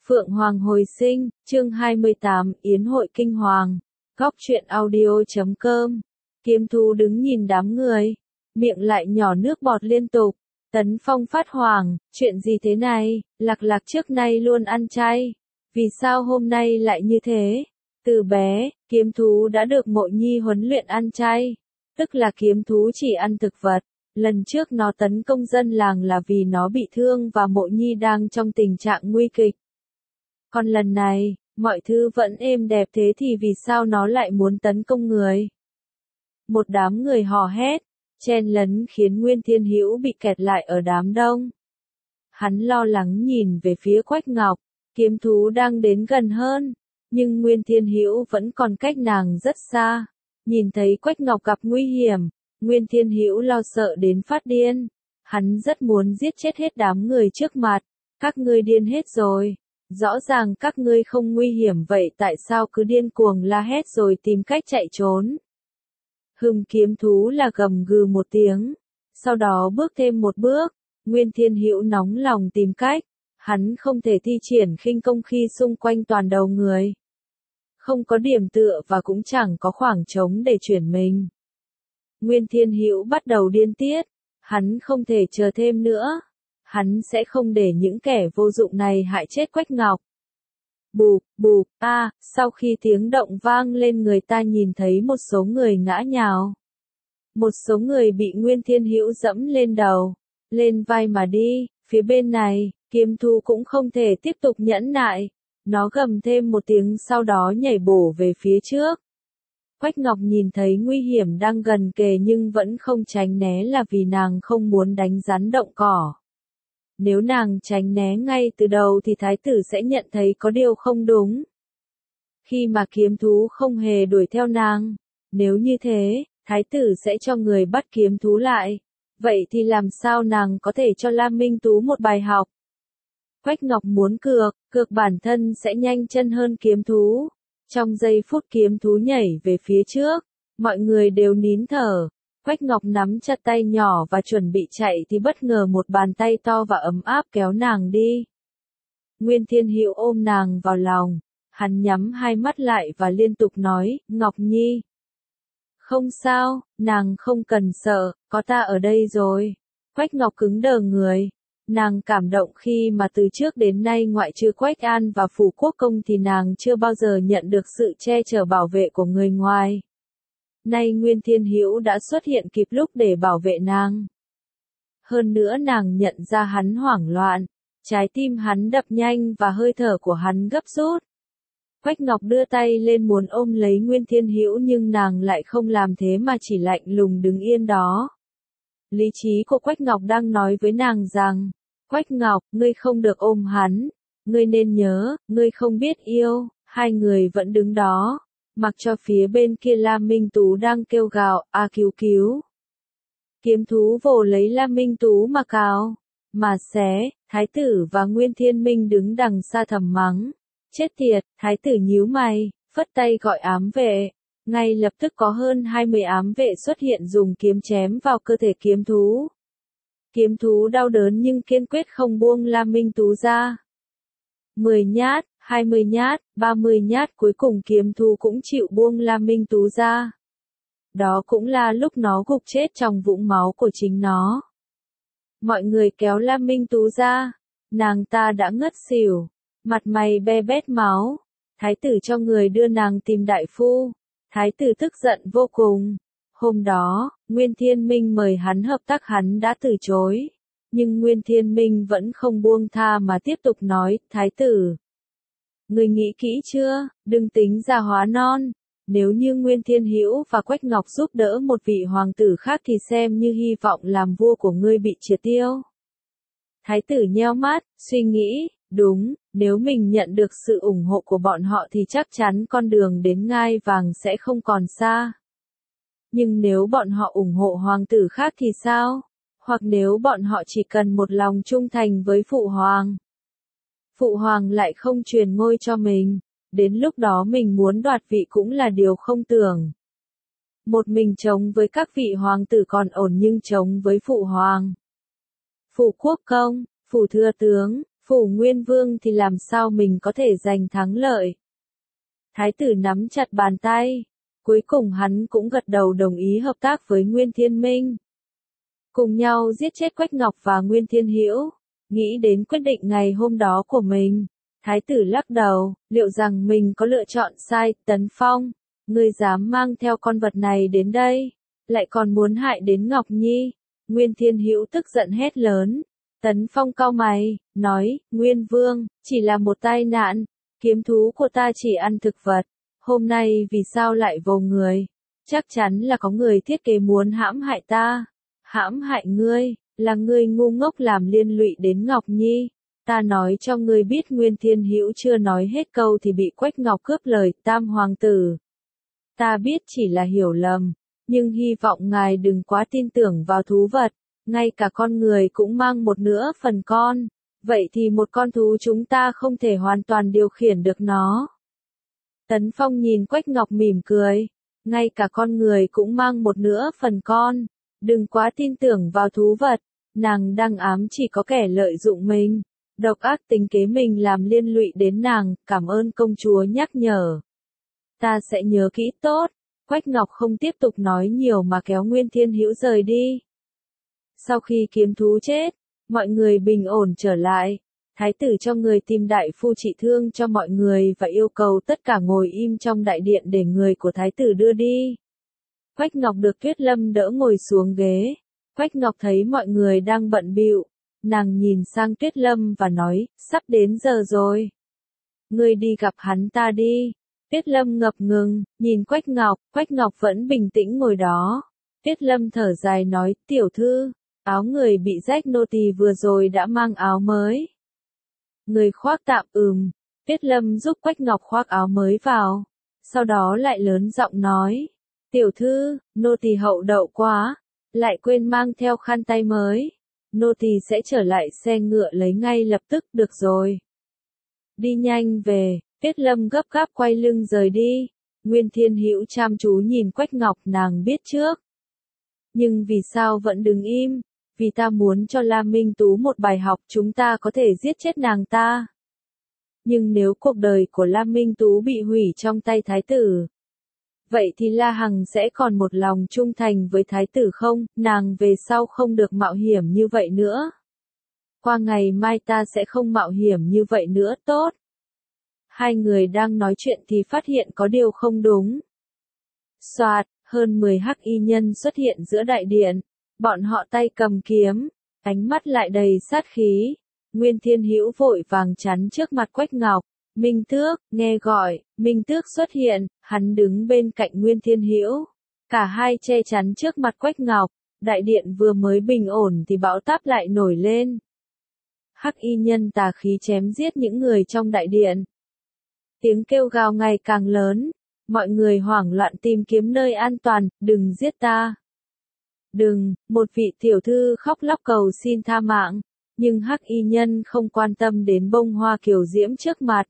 Phượng Hoàng hồi sinh, chương 28, Yến hội kinh hoàng. Góc truyện audio.com. Kiếm Thú đứng nhìn đám người, miệng lại nhỏ nước bọt liên tục. Tấn Phong phát hoảng, chuyện gì thế này, Lạc Lạc trước nay luôn ăn chay. Vì sao hôm nay lại như thế? Từ bé, Kiếm Thú đã được Mộ Nhi huấn luyện ăn chay. Tức là Kiếm Thú chỉ ăn thực vật. Lần trước nó tấn công dân làng là vì nó bị thương và Mộ Nhi đang trong tình trạng nguy kịch. Còn lần này, mọi thứ vẫn êm đẹp thế thì vì sao nó lại muốn tấn công người? Một đám người hò hét, chen lấn khiến Nguyên Thiên Hữu bị kẹt lại ở đám đông. Hắn lo lắng nhìn về phía Quách Ngọc, Kiếm Thú đang đến gần hơn, nhưng Nguyên Thiên Hữu vẫn còn cách nàng rất xa. Nhìn thấy Quách Ngọc gặp nguy hiểm, Nguyên Thiên Hữu lo sợ đến phát điên. Hắn rất muốn giết chết hết đám người trước mặt. Các ngươi điên hết rồi. Rõ ràng các ngươi không nguy hiểm vậy tại sao cứ điên cuồng la hét rồi tìm cách chạy trốn? Kiếm Thú là gầm gừ một tiếng, sau đó bước thêm một bước. Nguyên Thiên Hữu nóng lòng tìm cách, hắn không thể thi triển khinh công khi xung quanh toàn đầu người. Không có điểm tựa và cũng chẳng có khoảng trống để chuyển mình. Nguyên Thiên Hữu bắt đầu điên tiết, hắn không thể chờ thêm nữa. Hắn sẽ không để những kẻ vô dụng này hại chết Quách Ngọc. Bụp, bụp, sau khi tiếng động vang lên người ta nhìn thấy một số người ngã nhào. Một số người bị Nguyên Thiên Hữu dẫm lên đầu, lên vai mà đi, phía bên này, Kiếm Thú cũng không thể tiếp tục nhẫn nại. Nó gầm thêm một tiếng sau đó nhảy bổ về phía trước. Quách Ngọc nhìn thấy nguy hiểm đang gần kề nhưng vẫn không tránh né là vì nàng không muốn đánh rắn động cỏ. Nếu nàng tránh né ngay từ đầu thì thái tử sẽ nhận thấy có điều không đúng. Khi mà Kiếm Thú không hề đuổi theo nàng, nếu như thế, thái tử sẽ cho người bắt Kiếm Thú lại. Vậy thì làm sao nàng có thể cho Lam Minh Tú một bài học? Quách Ngọc muốn cược bản thân sẽ nhanh chân hơn Kiếm Thú. Trong giây phút Kiếm Thú nhảy về phía trước, mọi người đều nín thở. Quách Ngọc nắm chặt tay nhỏ và chuẩn bị chạy thì bất ngờ một bàn tay to và ấm áp kéo nàng đi. Nguyên Thiên Hữu ôm nàng vào lòng, hắn nhắm hai mắt lại và liên tục nói, Ngọc Nhi. Không sao, nàng không cần sợ, có ta ở đây rồi. Quách Ngọc cứng đờ người. Nàng cảm động khi mà từ trước đến nay ngoại trừ Quách An và Phủ Quốc Công thì nàng chưa bao giờ nhận được sự che chở bảo vệ của người ngoài. Nay Nguyên Thiên Hữu đã xuất hiện kịp lúc để bảo vệ nàng. Hơn nữa nàng nhận ra hắn hoảng loạn, trái tim hắn đập nhanh và hơi thở của hắn gấp rút. Quách Ngọc đưa tay lên muốn ôm lấy Nguyên Thiên Hữu nhưng nàng lại không làm thế mà chỉ lạnh lùng đứng yên đó. Lý trí của Quách Ngọc đang nói với nàng rằng, Quách Ngọc, ngươi không được ôm hắn, ngươi nên nhớ, ngươi không biết yêu. Hai người vẫn đứng đó, mặc cho phía bên kia Lam Minh Tú đang kêu gào, cứu cứu. Kiếm Thú vồ lấy Lam Minh Tú mà cào, mà xé. Thái tử và Nguyên Thiên Minh đứng đằng xa thầm mắng. Chết tiệt, thái tử nhíu mày, phất tay gọi ám vệ. Ngay lập tức có hơn 20 ám vệ xuất hiện dùng kiếm chém vào cơ thể Kiếm Thú. Kiếm Thú đau đớn nhưng kiên quyết không buông Lam Minh Tú ra. 10 nhát, 20 nhát, 30 nhát cuối cùng Kiếm Thú cũng chịu buông Lam Minh Tú ra. Đó cũng là lúc nó gục chết trong vũng máu của chính nó. Mọi người kéo Lam Minh Tú ra. Nàng ta đã ngất xỉu. Mặt mày be bét máu. Thái tử cho người đưa nàng tìm đại phu. Thái tử tức giận vô cùng. Hôm đó, Nguyên Thiên Minh mời hắn hợp tác hắn đã từ chối. Nhưng Nguyên Thiên Minh vẫn không buông tha mà tiếp tục nói, thái tử. Người nghĩ kỹ chưa, đừng tính già hóa non. Nếu như Nguyên Thiên Hữu và Quách Ngọc giúp đỡ một vị hoàng tử khác thì xem như hy vọng làm vua của ngươi bị triệt tiêu. Thái tử nheo mắt, suy nghĩ, đúng, nếu mình nhận được sự ủng hộ của bọn họ thì chắc chắn con đường đến ngai vàng sẽ không còn xa. Nhưng nếu bọn họ ủng hộ hoàng tử khác thì sao? Hoặc nếu bọn họ chỉ cần một lòng trung thành với phụ hoàng. Phụ hoàng lại không truyền ngôi cho mình. Đến lúc đó mình muốn đoạt vị cũng là điều không tưởng. Một mình chống với các vị hoàng tử còn ổn nhưng chống với phụ hoàng. Phủ Quốc Công, phủ thừa tướng, Phủ Nguyên Vương thì làm sao mình có thể giành thắng lợi. Thái tử nắm chặt bàn tay. Cuối cùng hắn cũng gật đầu đồng ý hợp tác với Nguyên Thiên Minh. Cùng nhau giết chết Quách Ngọc và Nguyên Thiên Hữu. Nghĩ đến quyết định ngày hôm đó của mình. Thái tử lắc đầu, liệu rằng mình có lựa chọn sai. Tấn Phong, ngươi dám mang theo con vật này đến đây, lại còn muốn hại đến Ngọc Nhi. Nguyên Thiên Hữu tức giận hét lớn. Tấn Phong cau mày, nói, Nguyên Vương, chỉ là một tai nạn, kiếm thú của ta chỉ ăn thực vật, hôm nay vì sao lại vô người? Chắc chắn là có người thiết kế muốn hãm hại ta. Hãm hại ngươi, là ngươi ngu ngốc làm liên lụy đến Ngọc Nhi. Ta nói cho ngươi biết Nguyên Thiên Hữu chưa nói hết câu thì bị Quách Ngọc cướp lời. Tam hoàng tử. Ta biết chỉ là hiểu lầm, nhưng hy vọng ngài đừng quá tin tưởng vào thú vật. Ngay cả con người cũng mang một nửa phần con. Vậy thì một con thú chúng ta không thể hoàn toàn điều khiển được nó. Tấn Phong nhìn Quách Ngọc mỉm cười. Ngay cả con người cũng mang một nửa phần con. Đừng quá tin tưởng vào thú vật. Nàng đang ám chỉ có kẻ lợi dụng mình. Độc ác tính kế mình làm liên lụy đến nàng. Cảm ơn công chúa nhắc nhở. Ta sẽ nhớ kỹ tốt. Quách Ngọc không tiếp tục nói nhiều mà kéo Nguyên Thiên Hữu rời đi. Sau khi kiếm thú chết, mọi người bình ổn trở lại. Thái tử cho người tìm đại phu trị thương cho mọi người và yêu cầu tất cả ngồi im trong đại điện để người của thái tử đưa đi. Quách Ngọc được Tuyết Lâm đỡ ngồi xuống ghế. Quách Ngọc thấy mọi người đang bận bịu, nàng nhìn sang Tuyết Lâm và nói, sắp đến giờ rồi. Ngươi đi gặp hắn ta đi. Tuyết Lâm ngập ngừng, nhìn Quách Ngọc vẫn bình tĩnh ngồi đó. Tuyết Lâm thở dài nói, tiểu thư, áo người bị rách nô tỳ vừa rồi đã mang áo mới. Người khoác tạm Tuyết Lâm giúp Quách Ngọc khoác áo mới vào. Sau đó lại lớn giọng nói, tiểu thư, nô tỳ hậu đậu quá, lại quên mang theo khăn tay mới. Nô tỳ sẽ trở lại xe ngựa lấy ngay lập tức, được rồi. Đi nhanh về. Tuyết Lâm gấp gáp quay lưng rời đi. Nguyên Thiên Hữu chăm chú nhìn Quách Ngọc, nàng biết trước. Nhưng vì sao vẫn đứng im? Vì ta muốn cho La Minh Tú một bài học, chúng ta có thể giết chết nàng ta. Nhưng nếu cuộc đời của La Minh Tú bị hủy trong tay thái tử, vậy thì La Hằng sẽ còn một lòng trung thành với thái tử không? Nàng về sau không được mạo hiểm như vậy nữa. Qua ngày mai ta sẽ không mạo hiểm như vậy nữa, tốt. Hai người đang nói chuyện thì phát hiện có điều không đúng. Soạt, hơn 10 hắc y nhân xuất hiện giữa đại điện. Bọn họ tay cầm kiếm, ánh mắt lại đầy sát khí. Nguyên Thiên Hữu vội vàng chắn trước mặt Quách Ngọc. Minh Tước, nghe gọi, Minh Tước xuất hiện, hắn đứng bên cạnh Nguyên Thiên Hữu. Cả hai che chắn trước mặt Quách Ngọc. Đại điện vừa mới bình ổn thì bão táp lại nổi lên. Hắc y nhân tà khí chém giết những người trong đại điện. Tiếng kêu gào ngày càng lớn, mọi người hoảng loạn tìm kiếm nơi an toàn, đừng giết ta. Đừng, một vị tiểu thư khóc lóc cầu xin tha mạng, nhưng hắc y nhân không quan tâm đến bông hoa kiều diễm trước mặt.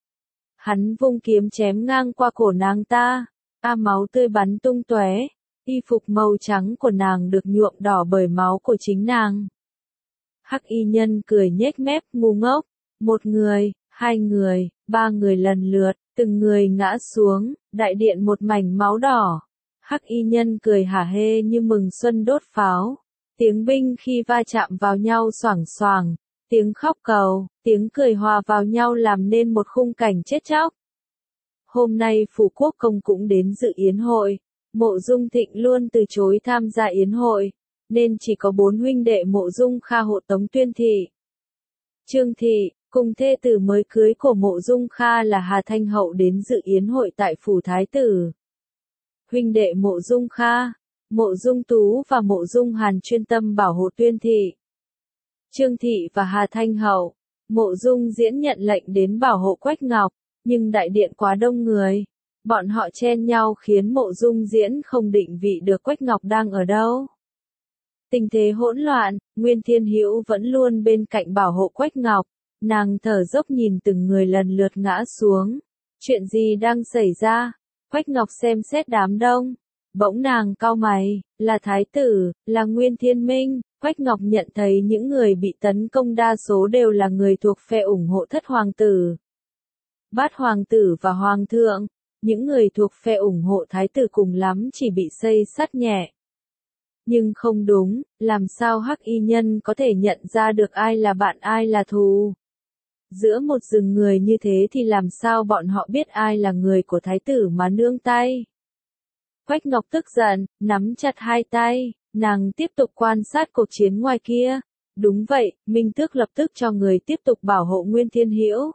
Hắn vung kiếm chém ngang qua cổ nàng ta, máu tươi bắn tung tóe, y phục màu trắng của nàng được nhuộm đỏ bởi máu của chính nàng. Hắc y nhân cười nhếch mép, ngu ngốc, một người, hai người, ba người lần lượt, từng người ngã xuống, đại điện một mảnh máu đỏ. Hắc y nhân cười hả hê như mừng xuân đốt pháo. Tiếng binh khi va chạm vào nhau xoảng xoảng, tiếng khóc cầu, tiếng cười hòa vào nhau làm nên một khung cảnh chết chóc. Hôm nay Phủ Quốc Công cũng đến dự yến hội. Mộ Dung Thịnh luôn từ chối tham gia yến hội, nên chỉ có 4 huynh đệ Mộ Dung Kha hộ tống Tuyên Thị. Trương Thị, cùng thê tử mới cưới của Mộ Dung Kha là Hà Thanh Hậu đến dự yến hội tại Phủ Thái Tử. Huynh đệ Mộ Dung Kha, Mộ Dung Tú và Mộ Dung Hàn chuyên tâm bảo hộ Tuyên Thị. Trương Thị và Hà Thanh Hậu, Mộ Dung Diễn nhận lệnh đến bảo hộ Quách Ngọc, nhưng đại điện quá đông người. Bọn họ chen nhau khiến Mộ Dung Diễn không định vị được Quách Ngọc đang ở đâu. Tình thế hỗn loạn, Nguyên Thiên Hữu vẫn luôn bên cạnh bảo hộ Quách Ngọc. Nàng thở dốc nhìn từng người lần lượt ngã xuống. Chuyện gì đang xảy ra? Quách Ngọc xem xét đám đông. Bỗng nàng cau mày, là thái tử, là Nguyên Thiên Minh, Quách Ngọc nhận thấy những người bị tấn công đa số đều là người thuộc phe ủng hộ thất hoàng tử. Bát hoàng tử và hoàng thượng, những người thuộc phe ủng hộ thái tử cùng lắm chỉ bị xây sát nhẹ. Nhưng không đúng, làm sao hắc y nhân có thể nhận ra được ai là bạn ai là thù? Giữa một rừng người như thế thì làm sao bọn họ biết ai là người của thái tử mà nương tay? Quách Ngọc tức giận, nắm chặt hai tay, nàng tiếp tục quan sát cuộc chiến ngoài kia. Đúng vậy, Minh Tước lập tức cho người tiếp tục bảo hộ Nguyên Thiên Hữu.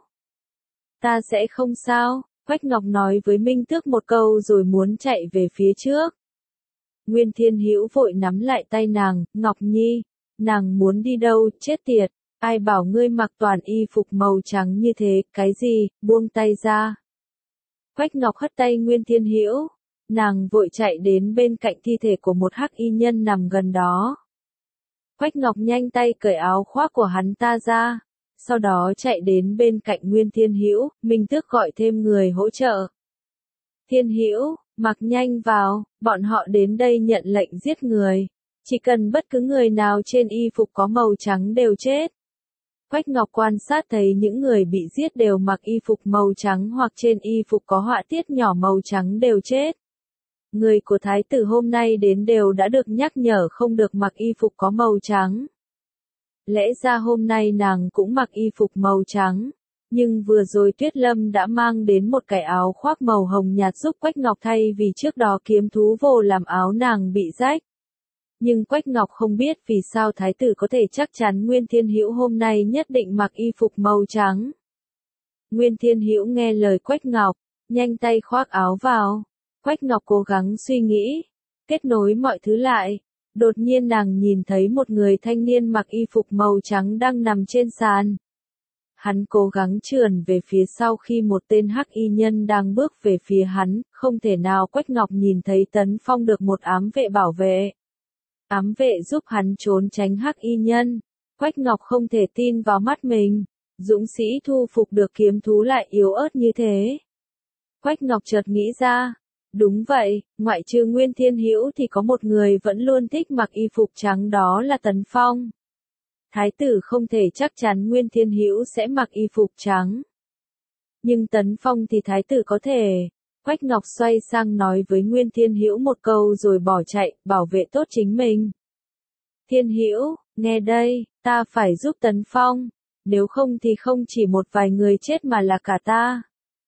Ta sẽ không sao, Quách Ngọc nói với Minh Tước một câu rồi muốn chạy về phía trước. Nguyên Thiên Hữu vội nắm lại tay nàng, Ngọc Nhi, nàng muốn đi đâu, chết tiệt, ai bảo ngươi mặc toàn y phục màu trắng như thế, cái gì, buông tay ra. Quách Ngọc hất tay Nguyên Thiên Hữu, nàng vội chạy đến bên cạnh thi thể của một hắc y nhân nằm gần đó. Quách Ngọc nhanh tay cởi áo khoác của hắn ta ra, sau đó chạy đến bên cạnh Nguyên Thiên Hữu, Minh Tước gọi thêm người hỗ trợ. Thiên Hữu, mặc nhanh vào, bọn họ đến đây nhận lệnh giết người. Chỉ cần bất cứ người nào trên y phục có màu trắng đều chết. Quách Ngọc quan sát thấy những người bị giết đều mặc y phục màu trắng hoặc trên y phục có họa tiết nhỏ màu trắng đều chết. Người của thái tử hôm nay đến đều đã được nhắc nhở không được mặc y phục có màu trắng. Lẽ ra hôm nay nàng cũng mặc y phục màu trắng, nhưng vừa rồi Tuyết Lâm đã mang đến một cái áo khoác màu hồng nhạt giúp Quách Ngọc thay vì trước đó kiếm thú vô làm áo nàng bị rách. Nhưng Quách Ngọc không biết vì sao thái tử có thể chắc chắn Nguyên Thiên Hữu hôm nay nhất định mặc y phục màu trắng. Nguyên Thiên Hữu nghe lời Quách Ngọc, nhanh tay khoác áo vào. Quách Ngọc cố gắng suy nghĩ, kết nối mọi thứ lại. Đột nhiên nàng nhìn thấy một người thanh niên mặc y phục màu trắng đang nằm trên sàn. Hắn cố gắng trườn về phía sau khi một tên hắc y nhân đang bước về phía hắn, không thể nào Quách Ngọc nhìn thấy Tấn Phong được một ám vệ bảo vệ. Ám vệ giúp hắn trốn tránh hắc y nhân. Quách Ngọc không thể tin vào mắt mình. Dũng sĩ thu phục được kiếm thú lại yếu ớt như thế. Quách Ngọc chợt nghĩ ra. Đúng vậy, ngoại trừ Nguyên Thiên Hữu thì có một người vẫn luôn thích mặc y phục trắng đó là Tấn Phong. Thái tử không thể chắc chắn Nguyên Thiên Hữu sẽ mặc y phục trắng. Nhưng Tấn Phong thì thái tử có thể. Quách Ngọc xoay sang nói với Nguyên Thiên Hữu một câu rồi bỏ chạy, bảo vệ tốt chính mình. Thiên Hữu, nghe đây, ta phải giúp Tấn Phong, nếu không thì không chỉ một vài người chết mà là cả ta.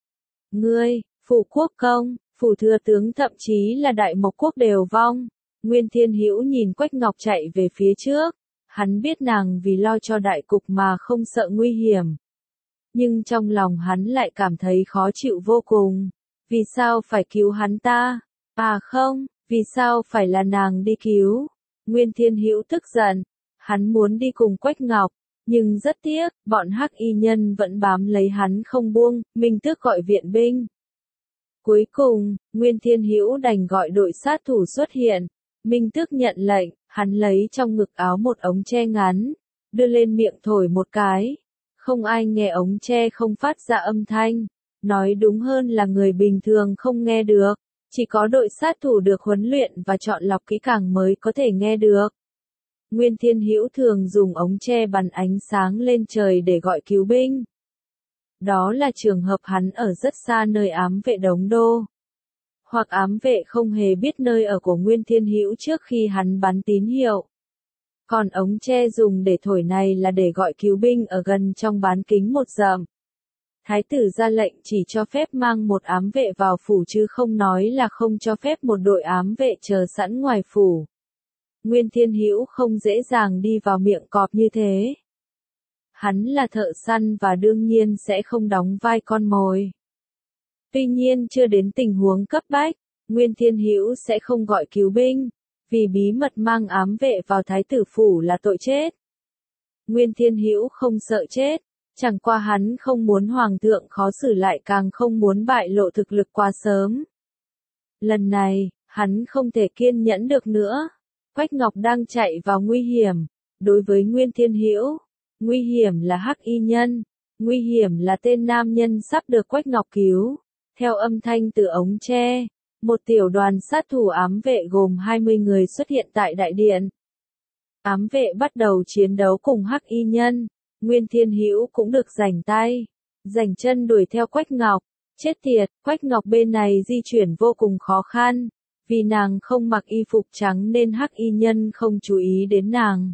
Ngươi, phủ quốc công, phủ thừa tướng thậm chí là đại mộc quốc đều vong. Nguyên Thiên Hữu nhìn Quách Ngọc chạy về phía trước, hắn biết nàng vì lo cho đại cục mà không sợ nguy hiểm. Nhưng trong lòng hắn lại cảm thấy khó chịu vô cùng. Vì sao phải cứu hắn ta? À không, vì sao phải là nàng đi cứu? Nguyên Thiên Hữu tức giận, hắn muốn đi cùng Quách Ngọc, nhưng rất tiếc, bọn hắc y nhân vẫn bám lấy hắn không buông, Minh Tước gọi viện binh. Cuối cùng, Nguyên Thiên Hữu đành gọi đội sát thủ xuất hiện. Minh Tước nhận lệnh, hắn lấy trong ngực áo một ống tre ngắn, đưa lên miệng thổi một cái. Không ai nghe ống tre không phát ra âm thanh. Nói đúng hơn là người bình thường không nghe được, chỉ có đội sát thủ được huấn luyện và chọn lọc kỹ càng mới có thể nghe được. Nguyên Thiên Hữu thường dùng ống tre bắn ánh sáng lên trời để gọi cứu binh. Đó là trường hợp hắn ở rất xa nơi ám vệ đóng đô. Hoặc ám vệ không hề biết nơi ở của Nguyên Thiên Hữu trước khi hắn bắn tín hiệu. Còn ống tre dùng để thổi này là để gọi cứu binh ở gần trong bán kính một dặm. Thái tử ra lệnh chỉ cho phép mang một ám vệ vào phủ chứ không nói là không cho phép một đội ám vệ chờ sẵn ngoài phủ. Nguyên Thiên Hữu không dễ dàng đi vào miệng cọp như thế. Hắn là thợ săn và đương nhiên sẽ không đóng vai con mồi. Tuy nhiên chưa đến tình huống cấp bách, Nguyên Thiên Hữu sẽ không gọi cứu binh, vì bí mật mang ám vệ vào thái tử phủ là tội chết. Nguyên Thiên Hữu không sợ chết. Chẳng qua hắn không muốn hoàng thượng khó xử lại càng không muốn bại lộ thực lực quá sớm. Lần này, hắn không thể kiên nhẫn được nữa. Quách Ngọc đang chạy vào nguy hiểm. Đối với Nguyên Thiên Hữu, nguy hiểm là hắc y nhân. Nguy hiểm là tên nam nhân sắp được Quách Ngọc cứu. Theo âm thanh từ ống tre, một tiểu đoàn sát thủ ám vệ gồm 20 người xuất hiện tại đại điện. Ám vệ bắt đầu chiến đấu cùng Hắc Y Nhân, Nguyên Thiên Hữu cũng được rảnh tay, rảnh chân đuổi theo Quách Ngọc. Chết tiệt, Quách Ngọc bên này di chuyển vô cùng khó khăn, vì nàng không mặc y phục trắng nên Hắc Y Nhân không chú ý đến nàng.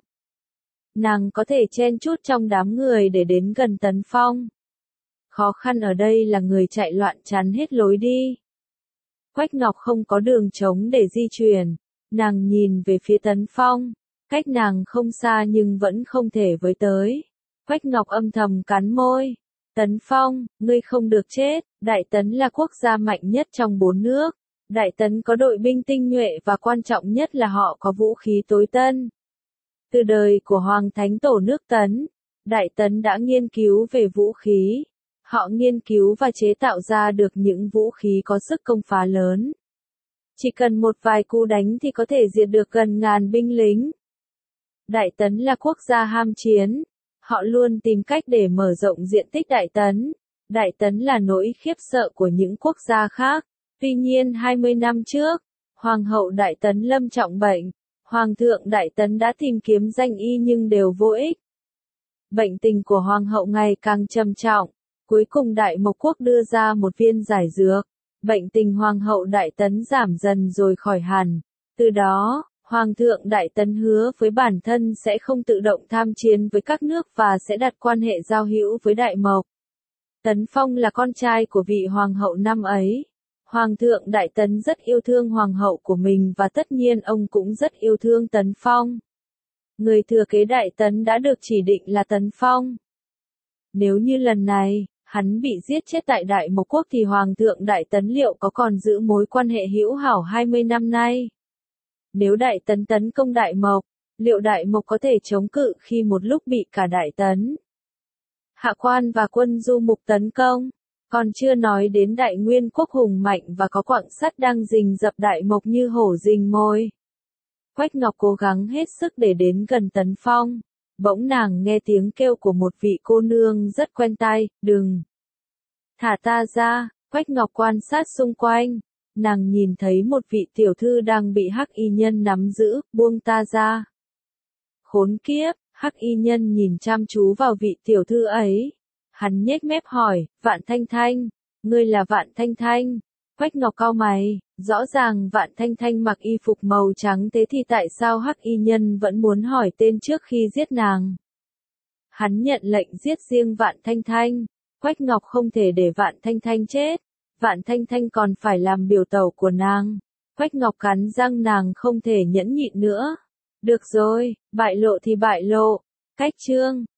Nàng có thể chen chút trong đám người để đến gần Tấn Phong. Khó khăn ở đây là người chạy loạn chắn hết lối đi. Quách Ngọc không có đường trống để di chuyển, nàng nhìn về phía Tấn Phong, cách nàng không xa nhưng vẫn không thể với tới. Quách Ngọc âm thầm cắn môi. Tấn Phong, ngươi không được chết, Đại Tấn là quốc gia mạnh nhất trong 4 nước. Đại Tấn có đội binh tinh nhuệ và quan trọng nhất là họ có vũ khí tối tân. Từ đời của Hoàng Thánh Tổ nước Tấn, Đại Tấn đã nghiên cứu về vũ khí. Họ nghiên cứu và chế tạo ra được những vũ khí có sức công phá lớn. Chỉ cần một vài cú đánh thì có thể diệt được gần ngàn binh lính. Đại Tấn là quốc gia ham chiến. Họ luôn tìm cách để mở rộng diện tích Đại Tấn. Đại Tấn là nỗi khiếp sợ của những quốc gia khác. Tuy nhiên 20 năm trước, Hoàng hậu Đại Tấn lâm trọng bệnh. Hoàng thượng Đại Tấn đã tìm kiếm danh y nhưng đều vô ích. Bệnh tình của Hoàng hậu ngày càng trầm trọng. Cuối cùng Đại Mộc Quốc đưa ra một viên giải dược. Bệnh tình Hoàng hậu Đại Tấn giảm dần rồi khỏi hẳn. Từ đó, Hoàng thượng Đại Tấn hứa với bản thân sẽ không tự động tham chiến với các nước và sẽ đặt quan hệ giao hữu với Đại Mộc. Tấn Phong là con trai của vị Hoàng hậu năm ấy. Hoàng thượng Đại Tấn rất yêu thương Hoàng hậu của mình và tất nhiên ông cũng rất yêu thương Tấn Phong. Người thừa kế Đại Tấn đã được chỉ định là Tấn Phong. Nếu như lần này, hắn bị giết chết tại Đại Mộc Quốc thì Hoàng thượng Đại Tấn liệu có còn giữ mối quan hệ hữu hảo 20 năm nay? Nếu Đại Tấn tấn công Đại Mộc, liệu Đại Mộc có thể chống cự khi một lúc bị cả Đại Tấn, Hạ Quan và quân du mục tấn công? Còn chưa nói đến Đại Nguyên Quốc hùng mạnh và có quặng sắt đang rình rập Đại Mộc như hổ rình mồi. Quách Ngọc cố gắng hết sức để đến gần Tấn Phong. Bỗng nàng nghe tiếng kêu của một vị cô nương rất quen tai, đừng. Thả ta ra, Quách Ngọc quan sát xung quanh. Nàng nhìn thấy một vị tiểu thư đang bị Hắc Y Nhân nắm giữ, buông ta ra. Khốn kiếp, Hắc Y Nhân nhìn chăm chú vào vị tiểu thư ấy. Hắn nhếch mép hỏi, Vạn Thanh Thanh, ngươi là Vạn Thanh Thanh. Quách Ngọc cau mày, rõ ràng Vạn Thanh Thanh mặc y phục màu trắng thế thì tại sao Hắc Y Nhân vẫn muốn hỏi tên trước khi giết nàng? Hắn nhận lệnh giết riêng Vạn Thanh Thanh. Quách Ngọc không thể để Vạn Thanh Thanh chết. Vạn Thanh Thanh còn phải làm biểu tẩu của nàng. Quách Ngọc cắn răng nàng không thể nhẫn nhịn nữa. Được rồi, bại lộ thì bại lộ. Cách chương